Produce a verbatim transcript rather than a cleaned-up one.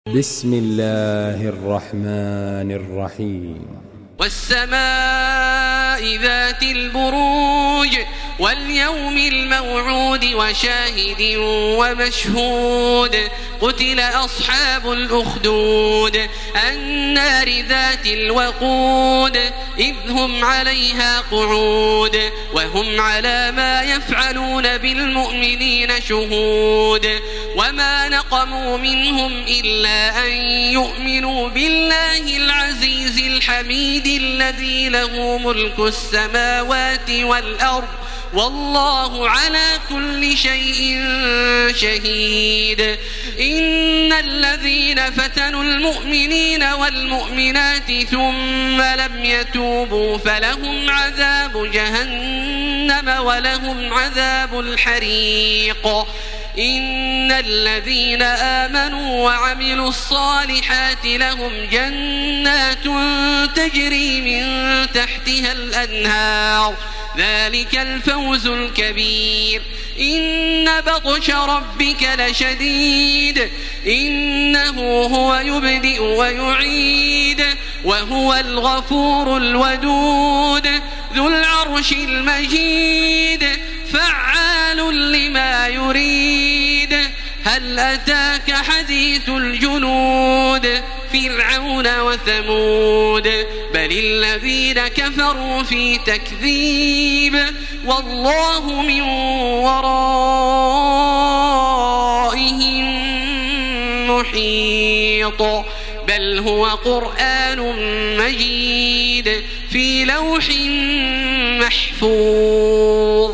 بسم الله الرحمن الرحيم. والسماء ذات البروج واليوم الموعود وشاهد ومشهود قتل أصحاب الأخدود النار ذات الوقود إذ هم عليها قعود وهم على ما يفعلون بالمؤمنين شهود وما نقموا منهم إلا أن يؤمنوا بالله العزيز الحميد الذي له ملك السماوات والأرض والله على كل شيء شهيد. إن الذين فتنوا المؤمنين والمؤمنات ثم لم يتوبوا فلهم عذاب جهنم ولهم عذاب الحريق. إن الذين آمنوا وعملوا الصالحات لهم جنات تجري من تحتها الأنهار ذلك الفوز الكبير. إن بطش ربك لشديد إنه هو يبدئ ويعيد وهو الغفور الودود ذو العرش المجيد فعال لما يريد. هل أتاك حديث الجنود فرعون وثمود بل الذين كفروا في تكذيب والله من ورائهم محيط. بل هو قرآن مجيد في لوح محفوظ.